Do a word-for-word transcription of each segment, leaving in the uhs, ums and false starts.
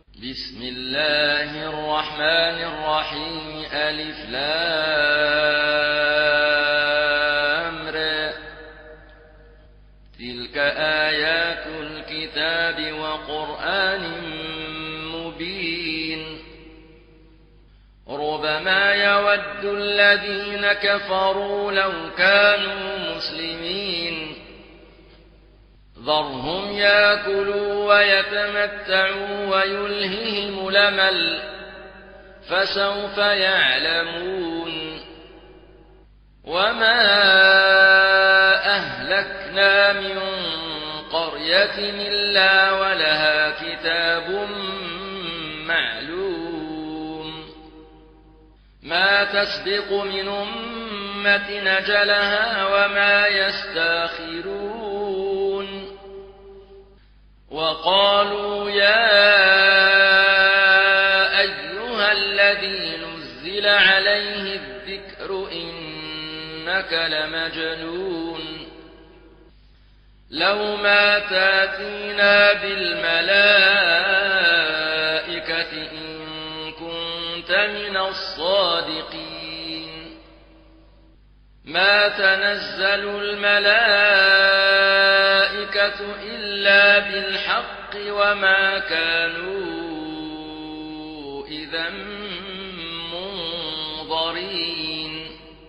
بسم الله الرحمن الرحيم. ألف لام ر. تلك آيات الكتاب وقرآن مبين. ربما يود الذين كفروا لو كانوا مسلمين. ذرهم يأكلوا ويتمتعوا ويلههم الأمل فسوف يعلمون. وما أهلكنا من قرية إلا ولها كتاب معلوم ما تسبق من أمة أجلها وما يستأخرون. وقالوا يا أيها الذي نزل عليه الذكر إنك لمجنون. لو ما تأتينا بالملائكة إن كنت من الصادقين. ما تنزل الملائكة إلا بالحق وما كانوا إذا منظرين.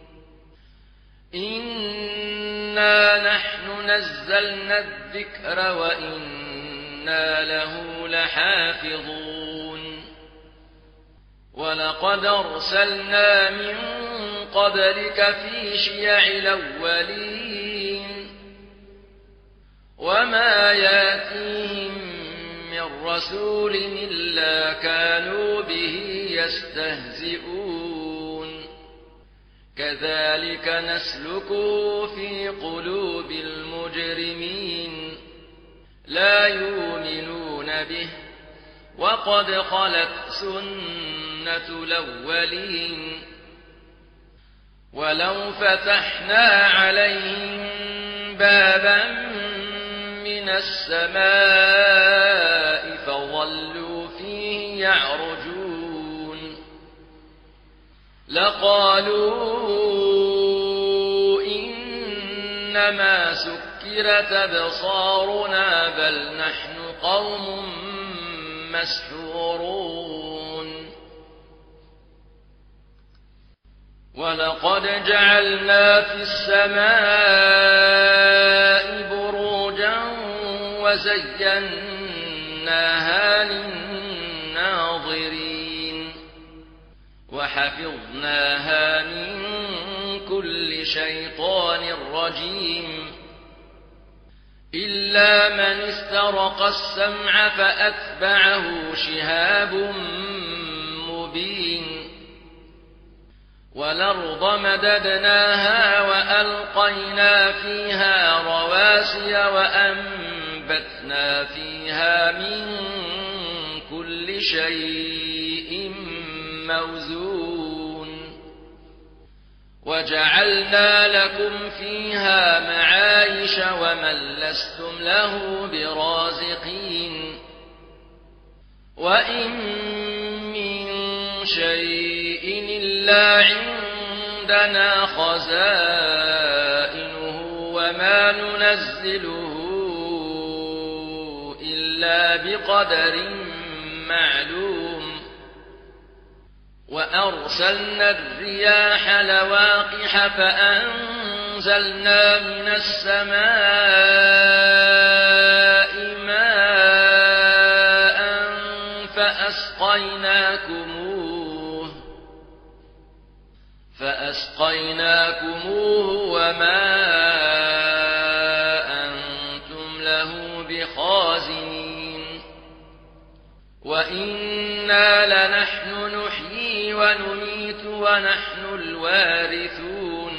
إنا نحن نزلنا الذكر وإنا له لحافظون. ولقد أرسلنا من قبلك في شيع الأولين. وما يأتيهم من رسول إلا كانوا به يستهزئون. كذلك نسلكه في قلوب المجرمين لا يؤمنون به وقد خلت سنة الأولين. ولو فتحنا عليهم بابا من السماء فظلوا فيه يعرجون لقالوا إنما سكرت أبصارنا بل نحن قوم مسحورون. ولقد جعلنا في السماء بروجا وزيناها للناظرين وحفظناها من كل شيطان رجيم إلا من استرق السمع فأتبعه شهاب مبين. والأرض مددناها وألقينا فيها رواسي وأنبتنا فيها من كل شيء موزون. وجعلنا لكم فيها معايش ومن لستم له برازقين. وإن من شيء إلا عندنا خزائنه وما ننزله إلا بقدر معلوم. وأرسلنا الرياح لواقح فأنزلنا من السماء ماء فأسقيناكموه فأسقيناكموه وما أنتم له بخازنين. وإنا لنحن نحيي ونميت ونحن الوارثون.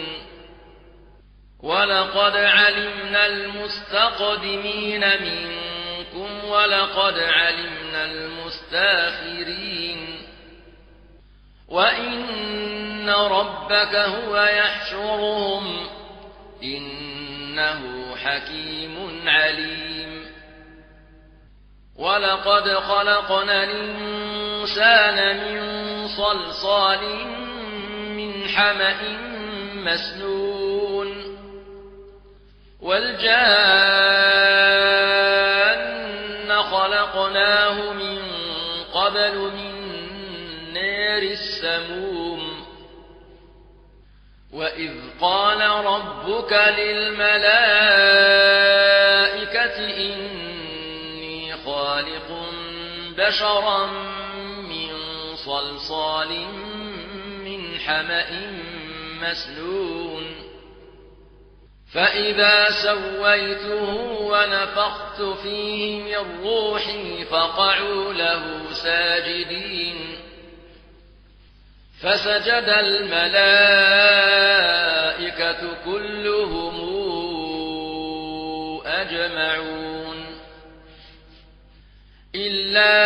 ولقد علمنا المستقدمين منكم ولقد علمنا المستأخرين. وإن ربك هو يحشرهم إنه حكيم عليم. ولقد خلقنا الإنسان من صلصال من حمأ مسنون والجان خلقناه من قبل من نار السموم وإذ قال ربك للملائكة إني خالق بشرا من صلصال من حمأ مسنون فإذا سويته ونفخت فيه من روحي فقعوا له ساجدين فسجد الملائكة كلهم أجمعون إلا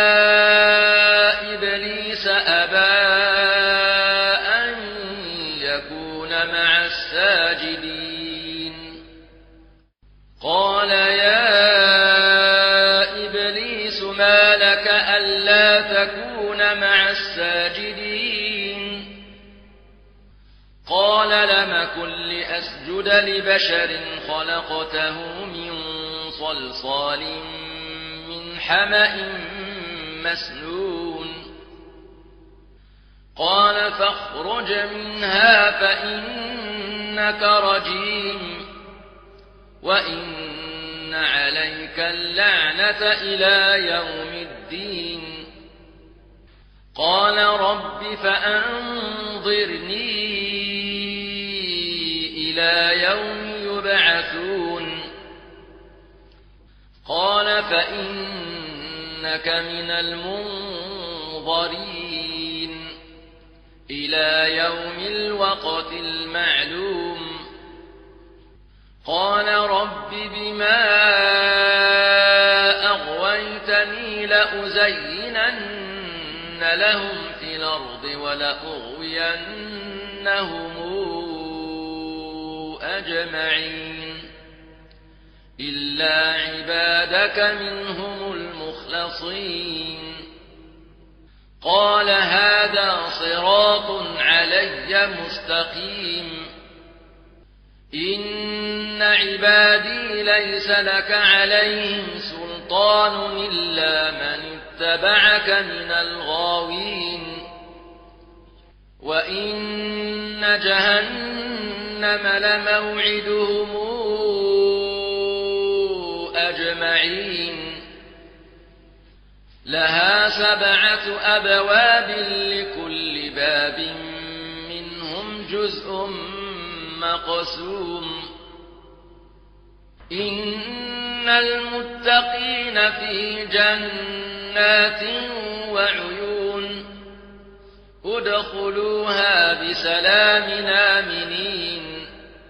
إبليس أبى أن يكون مع الساجدين قال يا إبليس ما لك ألا تكون مع الساجدين قال لم كن لأسجد لبشر خلقته من صلصال من حمأ مسنون قال فاخرج منها فإنك رجيم وإن عليك اللعنة إلى يوم الدين قال رب فأنظرني إلى يوم يبعثون قال فإنك من المنظرين إلى يوم الوقت المعلوم قال رب بما أغويتني لأزينن لهم في الأرض ولأغوينهم أجمعين إلا عبادك منهم المخلصين قال هذا صراط علي مستقيم إن عبادي ليس لك عليهم سلطان إلا من اتبعك من الغاوين وإن جهنم لموعدهم أجمعين لها سبعة أبواب لكل باب منهم جزء مقسوم إن المتقين في جنات وعيون ادخلوها بسلام آمنين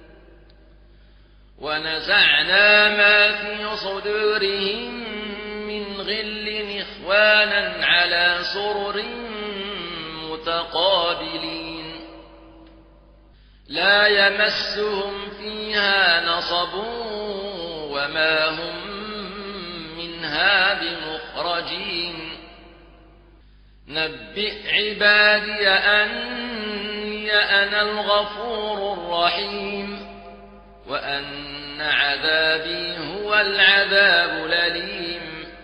ونزعنا ما في صدورهم من غل إخوانا على سرر متقابلين لا يمسهم فيها نصب وما هم منها بمخرجين نبئ عبادي أني أنا الغفور الرحيم وأن عذابي هو العذاب الأليم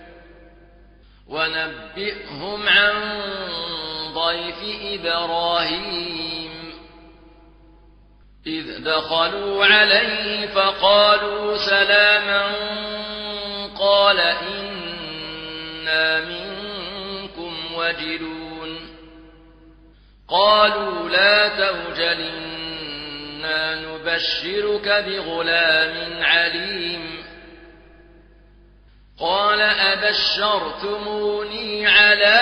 ونبئهم عن ضيف إبراهيم إذ دخلوا عليه فقالوا سلاما قال إنا منكم وجلون قالوا لا توجل إنا نبشرك بغلام عليم قال أبشرتموني على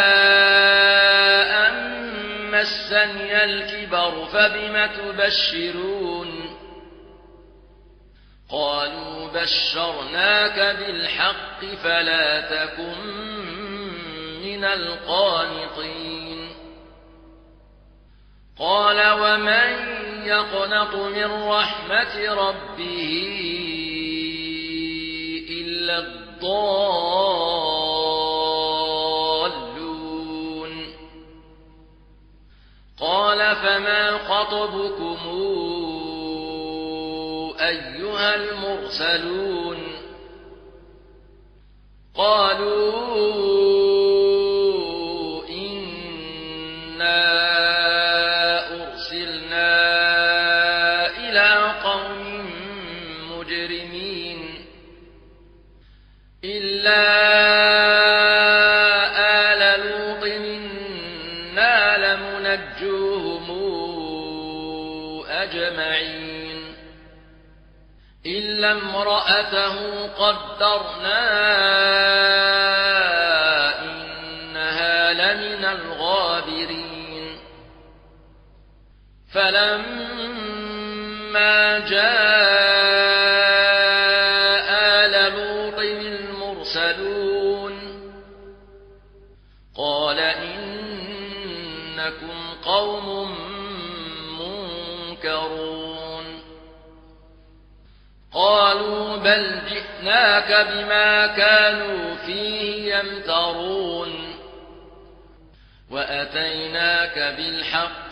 أن مسني الكبر فبم تبشرون قالوا بشرناك بالحق فلا تكن من القانطين قال ومن يقنط من رحمة ربه إلا الضالين فما خطبكم أيها المرسلون قالوا إنا أرسلنا إلى قوم مجرمين إلا آل لوط إنا لمنجوهم أجمعين إلا امرأته قدرنا إنها لمن الغابرين فلما جاء آل لوط المرسلون قال إنكم قوم منكرون قالوا بل جئناك بما كانوا فيه يمترون وأتيناك بالحق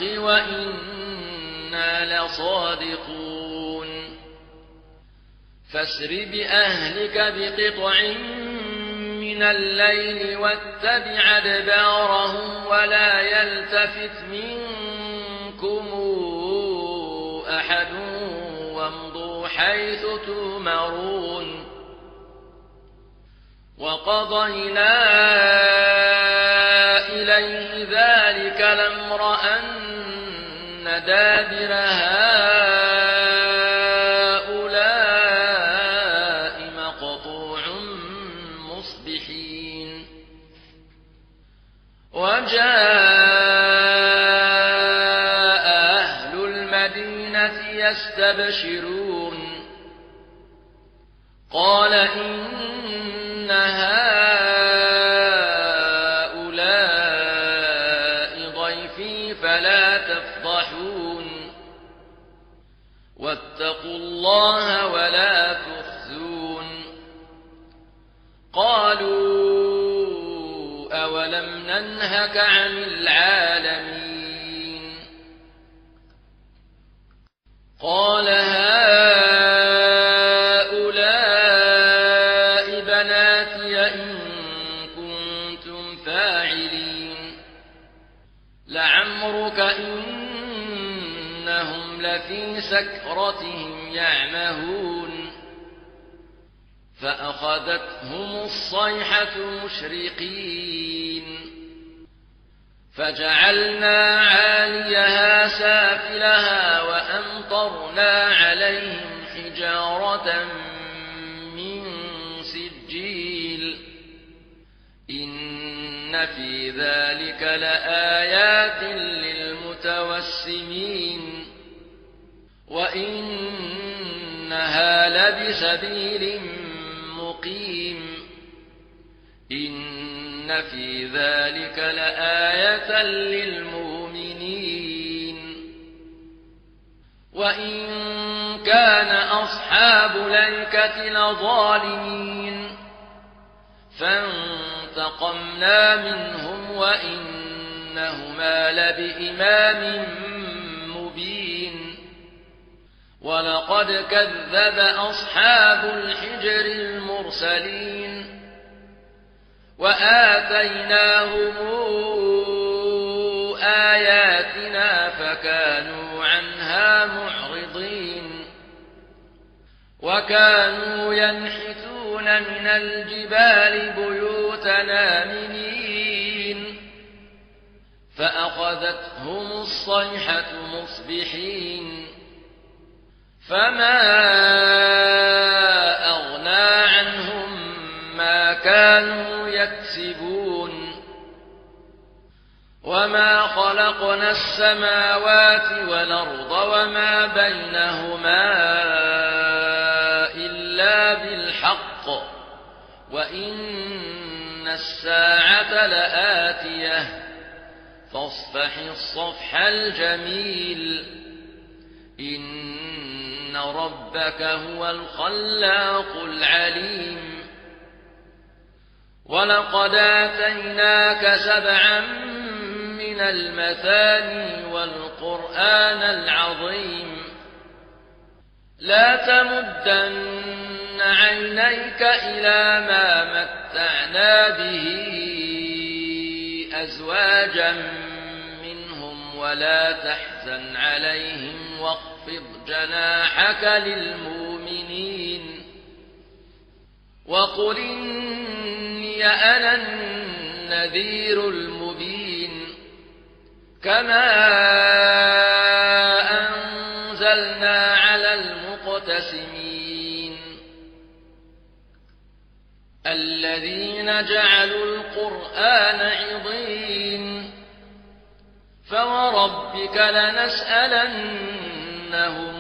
وإنا لصادقون فاسر بأهلك بقطع من الليل واتبع أدبارهم ولا يلتفت منكم أحد وامضوا حيث تؤمرون وقضينا إليه ذلك الأمر أن دابر هؤلاء مقطوع مصبحين وجاء أهل المدينة يستبشرون قال إن هؤلاء ضيفي فلا تفضحون واتقوا الله ولا تخزون قالوا أولم ننهك عن العالمين قال هؤلاء بناتي إن كنتم فاعلين لعمرك إنهم لفي سكرتهم يعمهون فأخذتهم الصيحة مشرقين فجعلنا عاليها سافلها وأمطرنا عليهم حجارة من سجيل إن في ذلك لآيات للمتوسمين وإنها لبسبيل مقيم إن في ذلك لآية للمؤمنين وإن كان أصحاب الأيكة لظالمين فانتقمنا منهم وإنهما لبإمام مبين ولقد كذب أصحاب الحجر المرسلين وآتيناهم آياتنا فكانوا عنها معرضين وكانوا ينحتون من الجبال بيوتنا آمنين فأخذتهم الصيحة مصبحين فما أغنى عنهم ما كانوا يكسبون وما خلقنا السماوات والأرض وما بينهما إلا بالحق وإن الساعة لآتية فاصفح الصفح الجميل إن ربك هو الخلاق العليم ولقد آتيناك سبعا من من المثاني والقرآن العظيم لا تمدن عينيك إلى ما متعنا به أزواجا منهم ولا تحزن عليهم واخفض جناحك للمؤمنين وقل إني أنا النذير المبين كما أنزلنا على المقتسمين الذين جعلوا القرآن عضين فوربك لنسألنهم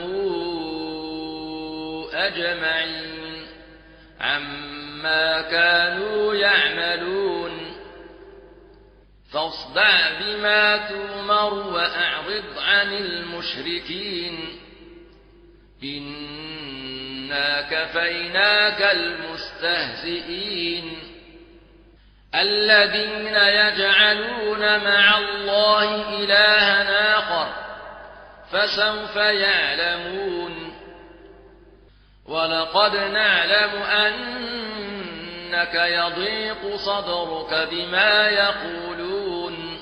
أجمعين عما كانوا يعملون فاصدع بما تؤمر وأعرض عن المشركين إنا كفيناك المستهزئين الذين يجعلون مع الله إلها آخر فسوف يعلمون ولقد نعلم أنك يضيق صدرك بما يقولون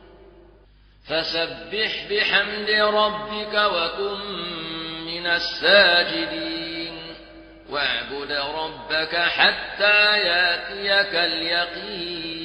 فسبح بحمد ربك وكن من الساجدين واعبد ربك حتى يأتيك اليقين